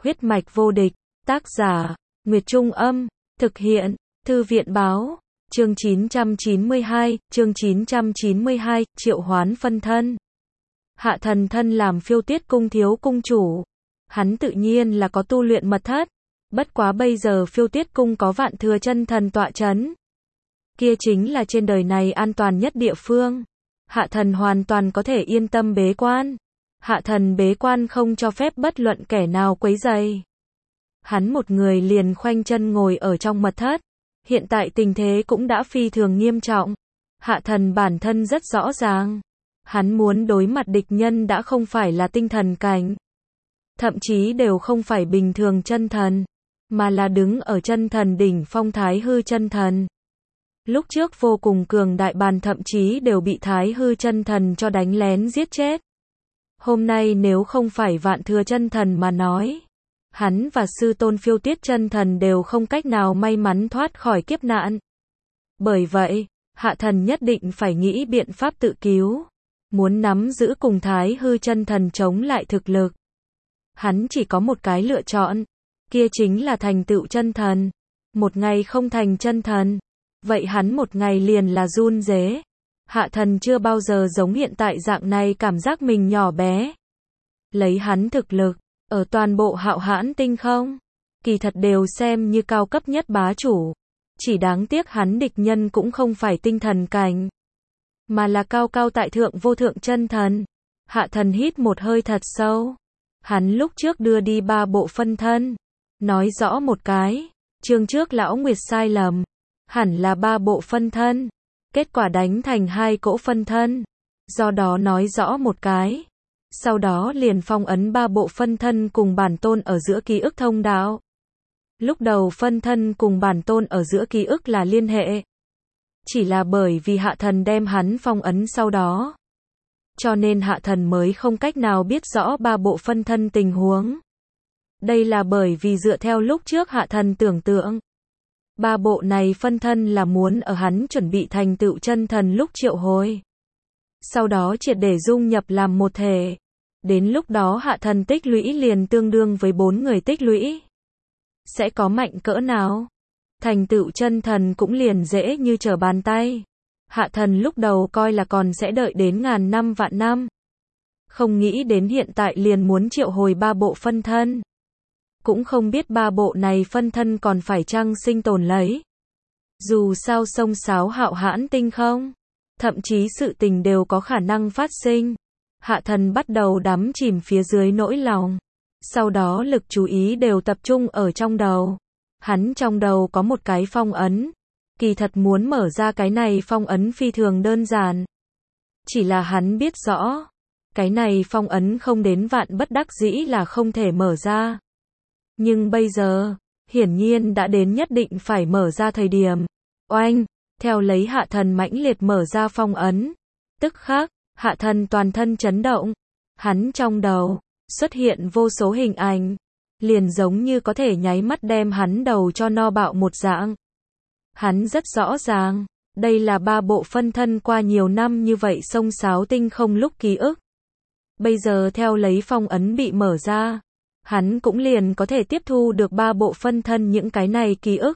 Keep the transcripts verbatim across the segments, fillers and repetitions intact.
Huyết mạch vô địch, tác giả, Nguyệt Trung Âm, thực hiện, Thư viện Báo, chương chín trăm chín mươi hai, chương chín trăm chín mươi hai, triệu hoán phân thân. Hạ thần thân làm Phiêu Tuyết cung thiếu cung chủ. Hắn tự nhiên là có tu luyện mật thất. Bất quá bây giờ Phiêu Tuyết cung có Vạn Thừa chân thần tọa chấn. Kia chính là trên đời này an toàn nhất địa phương. Hạ thần hoàn toàn có thể yên tâm bế quan. Hạ thần bế quan không cho phép bất luận kẻ nào quấy rầy. Hắn một người liền khoanh chân ngồi ở trong mật thất. Hiện tại tình thế cũng đã phi thường nghiêm trọng. Hạ thần bản thân rất rõ ràng. Hắn muốn đối mặt địch nhân đã không phải là tinh thần cảnh. Thậm chí đều không phải bình thường chân thần. Mà là đứng ở chân thần đỉnh phong Thái Hư chân thần. Lúc trước vô cùng cường đại bàn thậm chí đều bị Thái Hư chân thần cho đánh lén giết chết. Hôm nay nếu không phải Vạn Thừa chân thần mà nói, hắn và sư tôn Phiêu Tuyết chân thần đều không cách nào may mắn thoát khỏi kiếp nạn. Bởi vậy, hạ thần nhất định phải nghĩ biện pháp tự cứu, muốn nắm giữ cùng Thái Hư chân thần chống lại thực lực. Hắn chỉ có một cái lựa chọn, kia chính là thành tựu chân thần. Một ngày không thành chân thần, vậy hắn một ngày liền là run rế. Hạ thần chưa bao giờ giống hiện tại dạng này cảm giác mình nhỏ bé. Lấy hắn thực lực, ở toàn bộ Hạo Hãn tinh không, kỳ thật đều xem như cao cấp nhất bá chủ. Chỉ đáng tiếc hắn địch nhân cũng không phải tinh thần cảnh, mà là cao cao tại thượng vô thượng chân thần. Hạ thần hít một hơi thật sâu. Hắn lúc trước đưa đi ba bộ phân thân. Nói rõ một cái, chương trước lão Nguyệt sai lầm. Hẳn là ba bộ phân thân. Kết quả đánh thành hai cỗ phân thân. Do đó nói rõ một cái. Sau đó liền phong ấn ba bộ phân thân cùng bản tôn ở giữa ký ức thông đạo. Lúc đầu phân thân cùng bản tôn ở giữa ký ức là liên hệ. Chỉ là bởi vì hạ thần đem hắn phong ấn sau đó. Cho nên hạ thần mới không cách nào biết rõ ba bộ phân thân tình huống. Đây là bởi vì dựa theo lúc trước hạ thần tưởng tượng. Ba bộ này phân thân là muốn ở hắn chuẩn bị thành tựu chân thần lúc triệu hồi. Sau đó triệt để dung nhập làm một thể. Đến lúc đó hạ thần tích lũy liền tương đương với bốn người tích lũy. Sẽ có mạnh cỡ nào? Thành tựu chân thần cũng liền dễ như trở bàn tay. Hạ thần lúc đầu coi là còn sẽ đợi đến ngàn năm vạn năm. Không nghĩ đến hiện tại liền muốn triệu hồi ba bộ phân thân. Cũng không biết ba bộ này phân thân còn phải chăng sinh tồn lấy. Dù sao sông sáo Hạo Hãn tinh không, thậm chí sự tình đều có khả năng phát sinh. Hạ thần bắt đầu đắm chìm phía dưới nỗi lòng. Sau đó lực chú ý đều tập trung ở trong đầu. Hắn trong đầu có một cái phong ấn. Kỳ thật muốn mở ra cái này phong ấn phi thường đơn giản. Chỉ là hắn biết rõ, cái này phong ấn không đến vạn bất đắc dĩ là không thể mở ra. Nhưng bây giờ, hiển nhiên đã đến nhất định phải mở ra thời điểm. Oanh, theo lấy hạ thần mãnh liệt mở ra phong ấn. Tức khắc, hạ thần toàn thân chấn động. Hắn trong đầu, xuất hiện vô số hình ảnh. Liền giống như có thể nháy mắt đem hắn đầu cho no bạo một dạng. Hắn rất rõ ràng, đây là ba bộ phân thân qua nhiều năm như vậy xông xáo tinh không lúc ký ức. Bây giờ theo lấy phong ấn bị mở ra, hắn cũng liền có thể tiếp thu được ba bộ phân thân những cái này ký ức.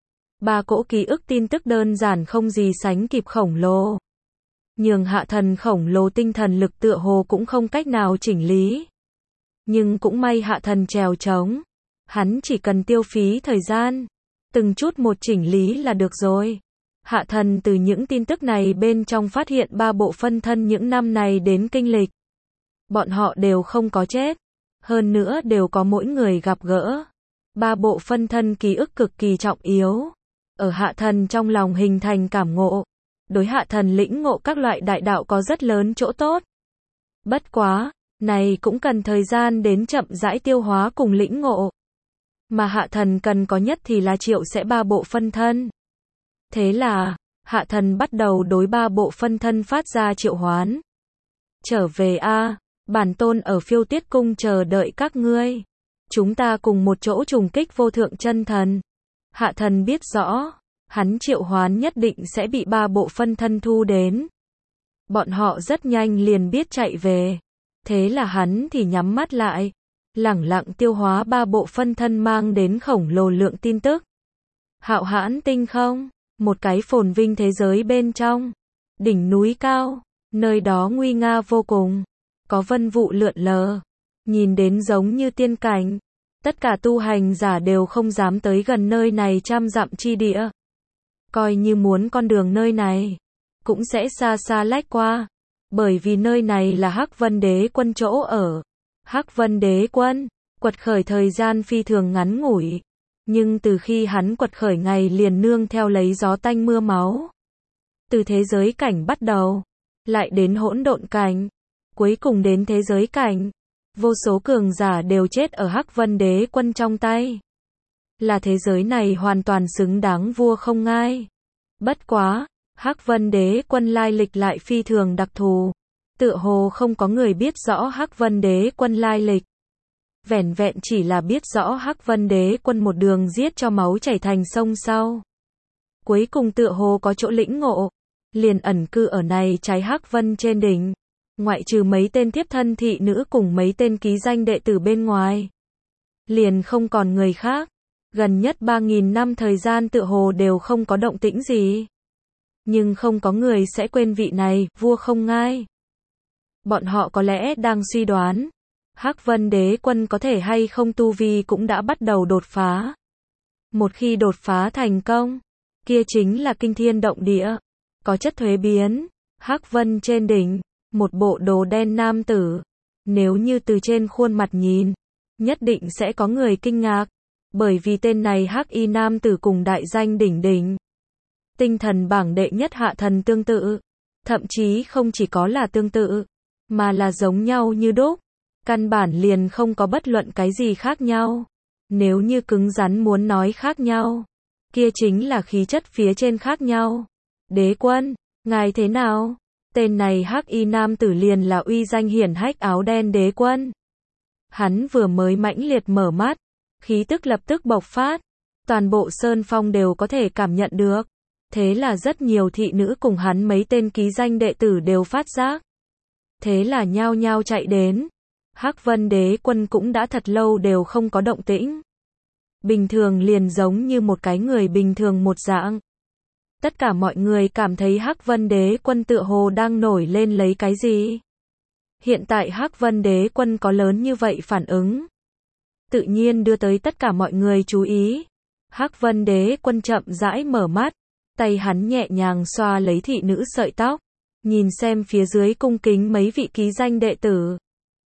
Ba cỗ ký ức tin tức đơn giản không gì sánh kịp khổng lồ. Nhường hạ thần khổng lồ tinh thần lực tựa hồ cũng không cách nào chỉnh lý. Nhưng cũng may hạ thần trèo trống. Hắn chỉ cần tiêu phí thời gian. Từng chút một chỉnh lý là được rồi. Hạ thần từ những tin tức này bên trong phát hiện ba bộ phân thân những năm này đến kinh lịch. Bọn họ đều không có chết. Hơn nữa đều có mỗi người gặp gỡ. Ba bộ phân thân ký ức cực kỳ trọng yếu. Ở hạ thần trong lòng hình thành cảm ngộ. Đối hạ thần lĩnh ngộ các loại đại đạo có rất lớn chỗ tốt. Bất quá, này cũng cần thời gian đến chậm rãi tiêu hóa cùng lĩnh ngộ. Mà hạ thần cần có nhất thì là triệu sẽ ba bộ phân thân. Thế là, hạ thần bắt đầu đối ba bộ phân thân phát ra triệu hoán. Trở về a, bản tôn ở Phiêu Tuyết cung chờ đợi các ngươi. Chúng ta cùng một chỗ trùng kích vô thượng chân thần. Hạ thần biết rõ, hắn triệu hoán nhất định sẽ bị ba bộ phân thân thu đến. Bọn họ rất nhanh liền biết chạy về. Thế là hắn thì nhắm mắt lại. lẳng lặng tiêu hóa ba bộ phân thân mang đến khổng lồ lượng tin tức. Hạo Hãn Tinh không, một cái phồn vinh thế giới bên trong, đỉnh núi cao, nơi đó nguy nga vô cùng, có vân vụ lượn lờ, nhìn đến giống như tiên cảnh. Tất cả tu hành giả đều không dám tới gần nơi này trăm dặm chi địa. Coi như muốn con đường nơi này, cũng sẽ xa xa lách qua, bởi vì nơi này là Hắc Vân Đế Quân chỗ ở. Hắc Vân Đế Quân, quật khởi thời gian phi thường ngắn ngủi, nhưng từ khi hắn quật khởi ngày liền nương theo lấy gió tanh mưa máu. Từ thế giới cảnh bắt đầu, lại đến hỗn độn cảnh, cuối cùng đến thế giới cảnh. Vô số cường giả đều chết ở Hắc Vân Đế Quân trong tay. Là thế giới này hoàn toàn xứng đáng vua không ngai. Bất quá, Hắc Vân Đế Quân lai lịch lại phi thường đặc thù. Tựa hồ không có người biết rõ Hắc Vân Đế Quân lai lịch. Vẻn vẹn chỉ là biết rõ Hắc Vân Đế Quân một đường giết cho máu chảy thành sông sau. Cuối cùng tựa hồ có chỗ lĩnh ngộ, liền ẩn cư ở này trái Hắc Vân trên đỉnh. Ngoại trừ mấy tên tiếp thân thị nữ cùng mấy tên ký danh đệ tử bên ngoài, liền không còn người khác. Gần nhất ba nghìn năm thời gian tựa hồ đều không có động tĩnh gì. Nhưng không có người sẽ quên vị này, vua không ngai. Bọn họ có lẽ đang suy đoán, Hắc Vân Đế Quân có thể hay không tu vi cũng đã bắt đầu đột phá. Một khi đột phá thành công, kia chính là kinh thiên động địa, có chất thuế biến. Hắc Vân trên đỉnh, một bộ đồ đen nam tử, nếu như từ trên khuôn mặt nhìn, nhất định sẽ có người kinh ngạc, bởi vì tên này Hắc Y nam tử cùng đại danh đỉnh đỉnh tinh thần bảng đệ nhất hạ thần tương tự, thậm chí không chỉ có là tương tự, mà là giống nhau như đúc, căn bản liền không có bất luận cái gì khác nhau. Nếu như cứng rắn muốn nói khác nhau, kia chính là khí chất phía trên khác nhau. Đế Quân, ngài thế nào? Tên này Hắc Y nam tử liền là uy danh hiển hách áo đen Đế Quân. Hắn vừa mới mãnh liệt mở mắt, khí tức lập tức bộc phát, toàn bộ sơn phong đều có thể cảm nhận được. Thế là rất nhiều thị nữ cùng hắn mấy tên ký danh đệ tử đều phát giác. Thế là nhao nhao chạy đến. Hắc Vân Đế Quân cũng đã thật lâu đều không có động tĩnh. Bình thường liền giống như một cái người bình thường một dạng. Tất cả mọi người cảm thấy Hắc Vân Đế Quân tựa hồ đang nổi lên lấy cái gì. Hiện tại Hắc Vân Đế Quân có lớn như vậy phản ứng, tự nhiên đưa tới tất cả mọi người chú ý. Hắc Vân Đế Quân chậm rãi mở mắt, tay hắn nhẹ nhàng xoa lấy thị nữ sợi tóc, nhìn xem phía dưới cung kính mấy vị ký danh đệ tử.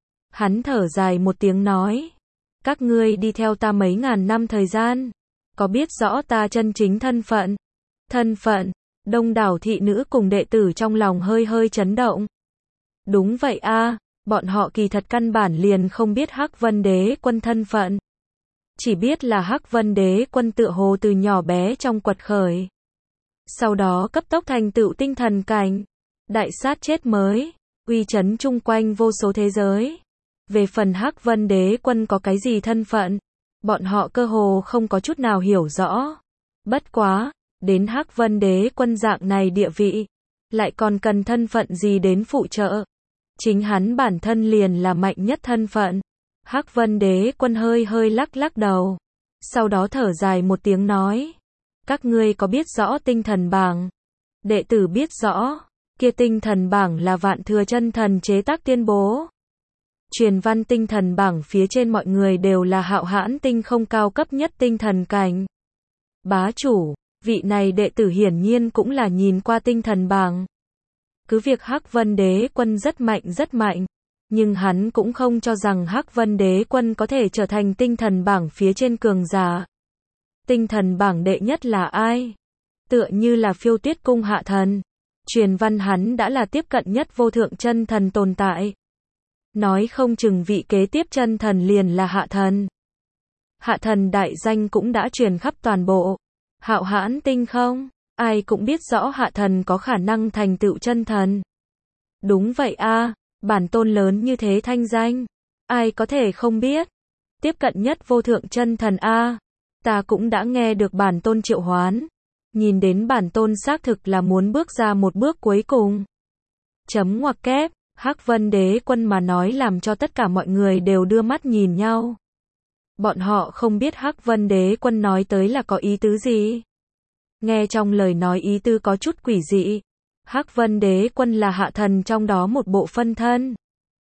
Hắn thở dài một tiếng nói, các ngươi đi theo ta mấy ngàn năm thời gian, có biết rõ ta chân chính thân phận? Thân phận, đông đảo thị nữ cùng đệ tử trong lòng hơi hơi chấn động. Đúng vậy a, bọn họ kỳ thật căn bản liền không biết Hắc Vân Đế Quân thân phận. Chỉ biết là Hắc Vân Đế Quân tựa hồ từ nhỏ bé trong quật khởi. Sau đó cấp tốc thành tựu tinh thần cảnh, đại sát chết mới, uy chấn chung quanh vô số thế giới. Về phần Hắc Vân Đế Quân có cái gì thân phận, bọn họ cơ hồ không có chút nào hiểu rõ. Bất quá, đến Hắc Vân Đế Quân dạng này địa vị, lại còn cần thân phận gì đến phụ trợ. Chính hắn bản thân liền là mạnh nhất thân phận. Hắc Vân Đế Quân hơi hơi lắc lắc đầu, sau đó thở dài một tiếng nói, các ngươi có biết rõ tinh thần bảng? Đệ tử biết rõ, kia tinh thần bảng là Vạn Thừa Chân Thần chế tác tuyên bố. Truyền văn tinh thần bảng phía trên mọi người đều là Hạo Hãn Tinh không cao cấp nhất tinh thần cảnh. Bá chủ, vị này đệ tử hiển nhiên cũng là nhìn qua tinh thần bảng. Cứ việc Hắc Vân Đế Quân rất mạnh rất mạnh, nhưng hắn cũng không cho rằng Hắc Vân Đế Quân có thể trở thành tinh thần bảng phía trên cường giả. Tinh thần bảng đệ nhất là ai? Tựa như là Phiêu Tuyết Cung hạ thần. Truyền văn hắn đã là tiếp cận nhất vô thượng chân thần tồn tại. Nói không chừng vị kế tiếp chân thần liền là hạ thần. Hạ thần đại danh cũng đã truyền khắp toàn bộ Hạo Hãn Tinh không? Ai cũng biết rõ hạ thần có khả năng thành tựu chân thần. Đúng vậy a, bản tôn lớn như thế thanh danh, ai có thể không biết. Tiếp cận nhất vô thượng chân thần a, ta cũng đã nghe được bản tôn triệu hoán. Nhìn đến bản tôn xác thực là muốn bước ra một bước cuối cùng. Chấm ngoặc kép, Hắc Vân Đế Quân mà nói làm cho tất cả mọi người đều đưa mắt nhìn nhau. Bọn họ không biết Hắc Vân Đế Quân nói tới là có ý tứ gì. Nghe trong lời nói ý tứ có chút quỷ dị. Hắc Vân Đế Quân là hạ thần trong đó một bộ phân thân.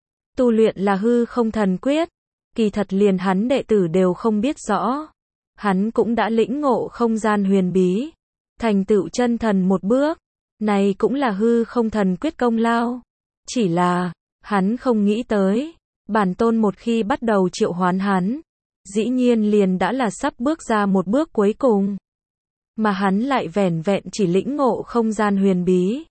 Tu luyện là hư không thần quyết. Kỳ thật liền hắn đệ tử đều không biết rõ. Hắn cũng đã lĩnh ngộ không gian huyền bí. Thành tựu chân thần một bước. Này cũng là hư không thần quyết công lao. Chỉ là, hắn không nghĩ tới. Bản tôn một khi bắt đầu triệu hoán hắn. Dĩ nhiên liền đã là sắp bước ra một bước cuối cùng. Mà hắn lại vẻn vẹn chỉ lĩnh ngộ không gian huyền bí.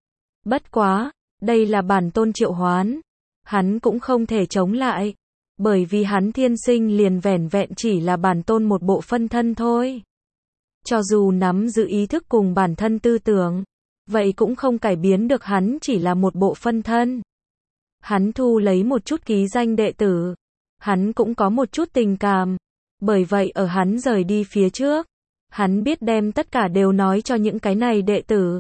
Bất quá, đây là bản tôn triệu hoán. Hắn cũng không thể chống lại. Bởi vì hắn thiên sinh liền vẻn vẹn chỉ là bản tôn một bộ phân thân thôi. Cho dù nắm giữ ý thức cùng bản thân tư tưởng, vậy cũng không cải biến được hắn chỉ là một bộ phân thân. Hắn thu lấy một chút ký danh đệ tử. Hắn cũng có một chút tình cảm. Bởi vậy ở hắn rời đi phía trước, hắn biết đem tất cả đều nói cho những cái này đệ tử.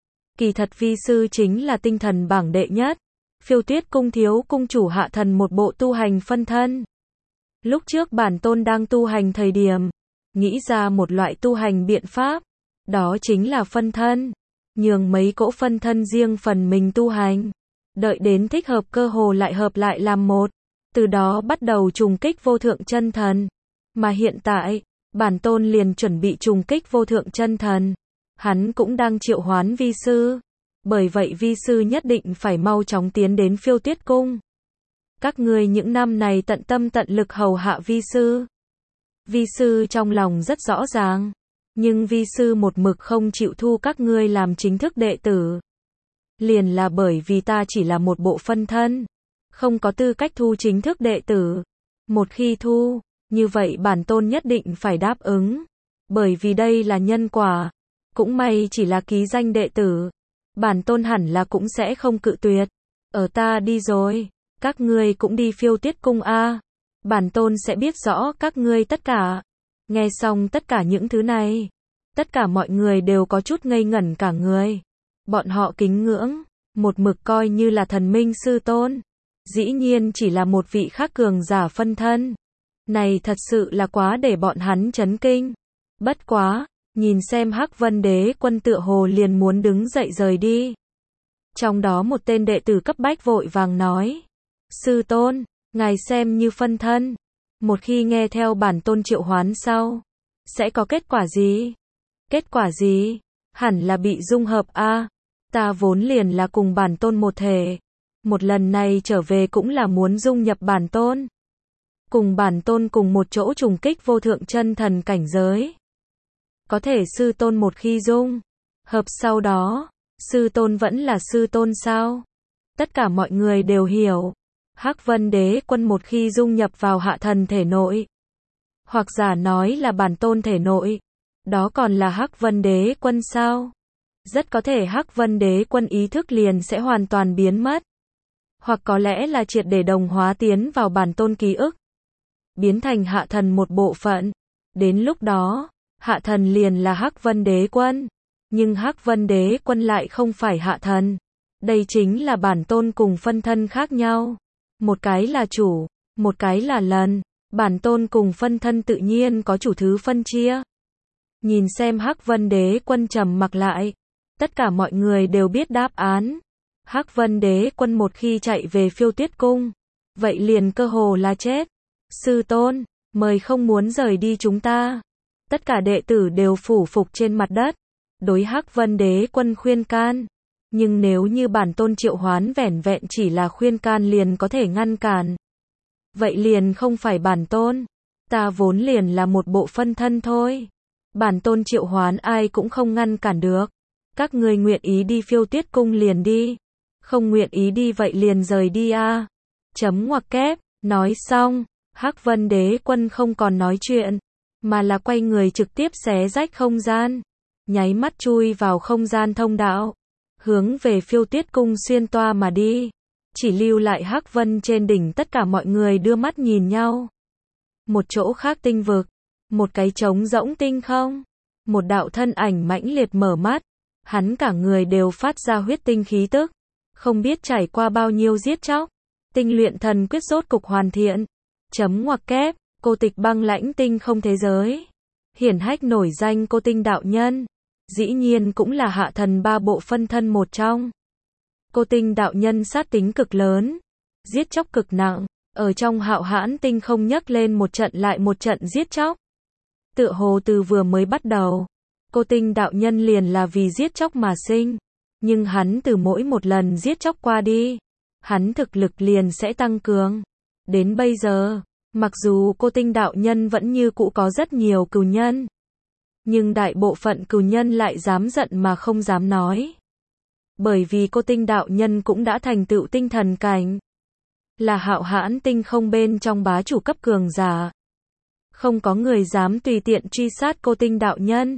Kỳ thật vi sư chính là tinh thần bảng đệ nhất. Phiêu Tuyết cung thiếu cung chủ hạ thần một bộ tu hành phân thân. Lúc trước bản tôn đang tu hành thời điểm, nghĩ ra một loại tu hành biện pháp. Đó chính là phân thân. Nhường mấy cỗ phân thân riêng phần mình tu hành. Đợi đến thích hợp cơ hồ lại hợp lại làm một. Từ đó bắt đầu trùng kích vô thượng chân thần. Mà hiện tại, bản tôn liền chuẩn bị trùng kích vô thượng chân thần. Hắn cũng đang triệu hoán vi sư. Bởi vậy vi sư nhất định phải mau chóng tiến đến Phiêu Tuyết cung. Các ngươi những năm này tận tâm tận lực hầu hạ vi sư. Vi sư trong lòng rất rõ ràng. Nhưng vi sư một mực không chịu thu các ngươi làm chính thức đệ tử. Liền là bởi vì ta chỉ là một bộ phân thân. Không có tư cách thu chính thức đệ tử. Một khi thu, như vậy bản tôn nhất định phải đáp ứng. Bởi vì đây là nhân quả. Cũng may chỉ là ký danh đệ tử. Bản tôn hẳn là cũng sẽ không cự tuyệt. Ở ta đi rồi. Các ngươi cũng đi Phiêu Tuyết cung a. Bản tôn sẽ biết rõ các ngươi tất cả. Nghe xong tất cả những thứ này. Tất cả mọi người đều có chút ngây ngẩn cả người. Bọn họ kính ngưỡng. Một mực coi như là thần minh sư tôn. Dĩ nhiên chỉ là một vị khác cường giả phân thân. Này thật sự là quá để bọn hắn chấn kinh. Bất quá, nhìn xem Hắc Vân Đế Quân tựa hồ liền muốn đứng dậy rời đi. Trong đó một tên đệ tử cấp bách vội vàng nói. Sư tôn, ngài xem như phân thân. Một khi nghe theo bản tôn triệu hoán sau, sẽ có kết quả gì? Kết quả gì? Hẳn là bị dung hợp a. Ta vốn liền là cùng bản tôn một thể. Một lần này trở về cũng là muốn dung nhập bản tôn. Cùng bản tôn cùng một chỗ trùng kích vô thượng chân thần cảnh giới. Có thể sư tôn một khi dung hợp sau đó, sư tôn vẫn là sư tôn sao? Tất cả mọi người đều hiểu. Hắc Vân Đế Quân một khi dung nhập vào hạ thần thể nội, hoặc giả nói là bản tôn thể nội, đó còn là Hắc Vân Đế Quân sao? Rất có thể Hắc Vân Đế Quân ý thức liền sẽ hoàn toàn biến mất. Hoặc có lẽ là triệt để đồng hóa tiến vào bản tôn ký ức. Biến thành hạ thần một bộ phận. Đến lúc đó, hạ thần liền là Hắc Vân Đế Quân. Nhưng Hắc Vân Đế Quân lại không phải hạ thần. Đây chính là bản tôn cùng phân thân khác nhau. Một cái là chủ, một cái là lần. Bản tôn cùng phân thân tự nhiên có chủ thứ phân chia. Nhìn xem Hắc Vân Đế Quân trầm mặc lại. Tất cả mọi người đều biết đáp án. Hắc Vân Đế Quân một khi chạy về Phiêu Tuyết cung, vậy liền cơ hồ là chết. Sư tôn, mời không muốn rời đi chúng ta. Tất cả đệ tử đều phủ phục trên mặt đất. Đối Hắc Vân Đế Quân khuyên can. Nhưng nếu như bản tôn triệu hoán vẻn vẹn chỉ là khuyên can liền có thể ngăn cản. Vậy liền không phải bản tôn. Ta vốn liền là một bộ phân thân thôi. Bản tôn triệu hoán ai cũng không ngăn cản được. Các người nguyện ý đi Phiêu Tuyết cung liền đi. Không nguyện ý đi vậy liền rời đi a. Chấm ngoặc kép. Nói xong, Hắc Vân Đế Quân không còn nói chuyện, mà là quay người trực tiếp xé rách không gian. Nháy mắt chui vào không gian thông đạo. Hướng về Phiêu Tuyết cung xuyên toa mà đi. Chỉ lưu lại Hắc Vân trên đỉnh tất cả mọi người đưa mắt nhìn nhau. Một chỗ khác tinh vực. Một cái trống rỗng tinh không. Một đạo thân ảnh mãnh liệt mở mắt. Hắn cả người đều phát ra huyết tinh khí tức. Không biết trải qua bao nhiêu giết chóc, tinh luyện thần quyết rốt cục hoàn thiện. Chấm ngoặc kép, cô tịch băng lãnh tinh không thế giới. Hiển hách nổi danh cô tinh đạo nhân. Dĩ nhiên cũng là hạ thần ba bộ phân thân một trong. Cô tinh đạo nhân sát tính cực lớn, giết chóc cực nặng, ở trong hạo hãn tinh không nhấc lên một trận lại một trận giết chóc. Tựa hồ từ vừa mới bắt đầu, cô tinh đạo nhân liền là vì giết chóc mà sinh, nhưng hắn từ mỗi một lần giết chóc qua đi, hắn thực lực liền sẽ tăng cường. Đến bây giờ, mặc dù cô tinh đạo nhân vẫn như cũ có rất nhiều cừu nhân, nhưng đại bộ phận cừu nhân lại dám giận mà không dám nói. Bởi vì cô tinh đạo nhân cũng đã thành tựu tinh thần cảnh, là hạo hãn tinh không bên trong bá chủ cấp cường giả. Không có người dám tùy tiện truy sát cô tinh đạo nhân.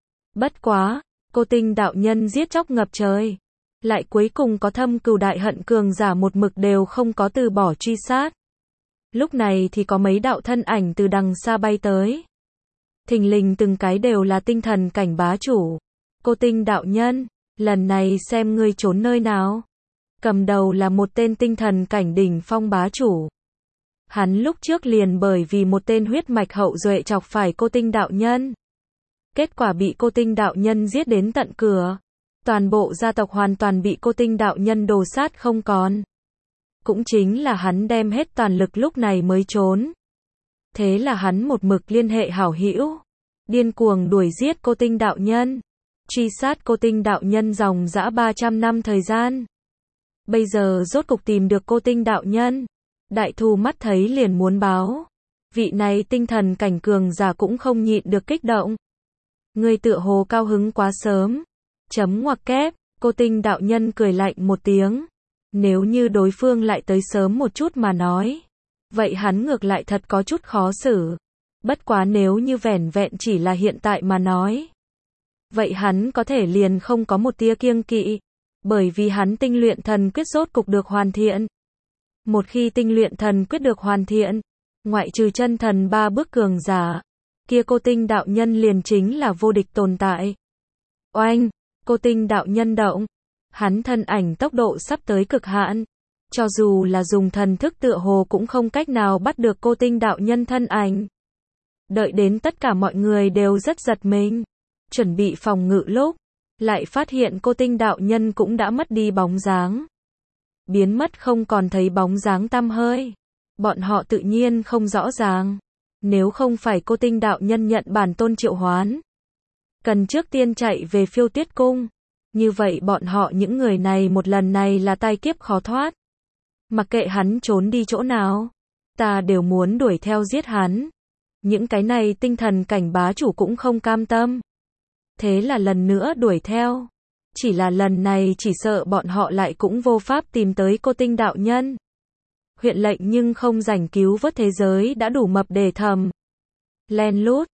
Bất quá, cô tinh đạo nhân giết chóc ngập trời, lại cuối cùng có thâm cừu đại hận cường giả một mực đều không có từ bỏ truy sát. Lúc này thì có mấy đạo thân ảnh từ đằng xa bay tới. Thình lình từng cái đều là tinh thần cảnh bá chủ. Cô tinh đạo nhân, lần này xem ngươi trốn nơi nào. Cầm đầu là một tên tinh thần cảnh đỉnh phong bá chủ. Hắn lúc trước liền bởi vì một tên huyết mạch hậu duệ chọc phải cô tinh đạo nhân. Kết quả bị cô tinh đạo nhân giết đến tận cửa. Toàn bộ gia tộc hoàn toàn bị cô tinh đạo nhân đồ sát không còn. Cũng chính là hắn đem hết toàn lực lúc này mới trốn. Thế là hắn một mực liên hệ hảo hữu, điên cuồng đuổi giết cô tinh đạo nhân, truy sát cô tinh đạo nhân dòng dã ba trăm năm thời gian. Bây giờ rốt cục tìm được cô tinh đạo nhân, đại thù mắt thấy liền muốn báo. Vị này tinh thần cảnh cường giả cũng không nhịn được kích động. Ngươi tựa hồ cao hứng quá sớm. Chấm ngoặc kép, cô tinh đạo nhân cười lạnh một tiếng. Nếu như đối phương lại tới sớm một chút mà nói, vậy hắn ngược lại thật có chút khó xử. Bất quá nếu như vẻn vẹn chỉ là hiện tại mà nói, vậy hắn có thể liền không có một tia kiêng kỵ, bởi vì hắn tinh luyện thần quyết rốt cục được hoàn thiện. Một khi tinh luyện thần quyết được hoàn thiện, ngoại trừ chân thần ba bước cường giả, kia cô tinh đạo nhân liền chính là vô địch tồn tại. Oanh, cô tinh đạo nhân động, hắn thân ảnh tốc độ sắp tới cực hạn, cho dù là dùng thần thức tựa hồ cũng không cách nào bắt được cô tinh đạo nhân thân ảnh. Đợi đến tất cả mọi người đều rất giật mình, chuẩn bị phòng ngự lúc, lại phát hiện cô tinh đạo nhân cũng đã mất đi bóng dáng. Biến mất không còn thấy bóng dáng tăm hơi. Bọn họ tự nhiên không rõ ràng. Nếu không phải cô tinh đạo nhân nhận bản tôn triệu hoán, cần trước tiên chạy về Phiêu Tuyết Cung. Như vậy bọn họ những người này một lần này là tai kiếp khó thoát. Mặc kệ hắn trốn đi chỗ nào, ta đều muốn đuổi theo giết hắn. Những cái này tinh thần cảnh bá chủ cũng không cam tâm. Thế là lần nữa đuổi theo. Chỉ là lần này chỉ sợ bọn họ lại cũng vô pháp tìm tới cô tinh đạo nhân. Huyện lệnh nhưng không rảnh cứu vớt thế giới đã đủ mập để thầm. Len lút,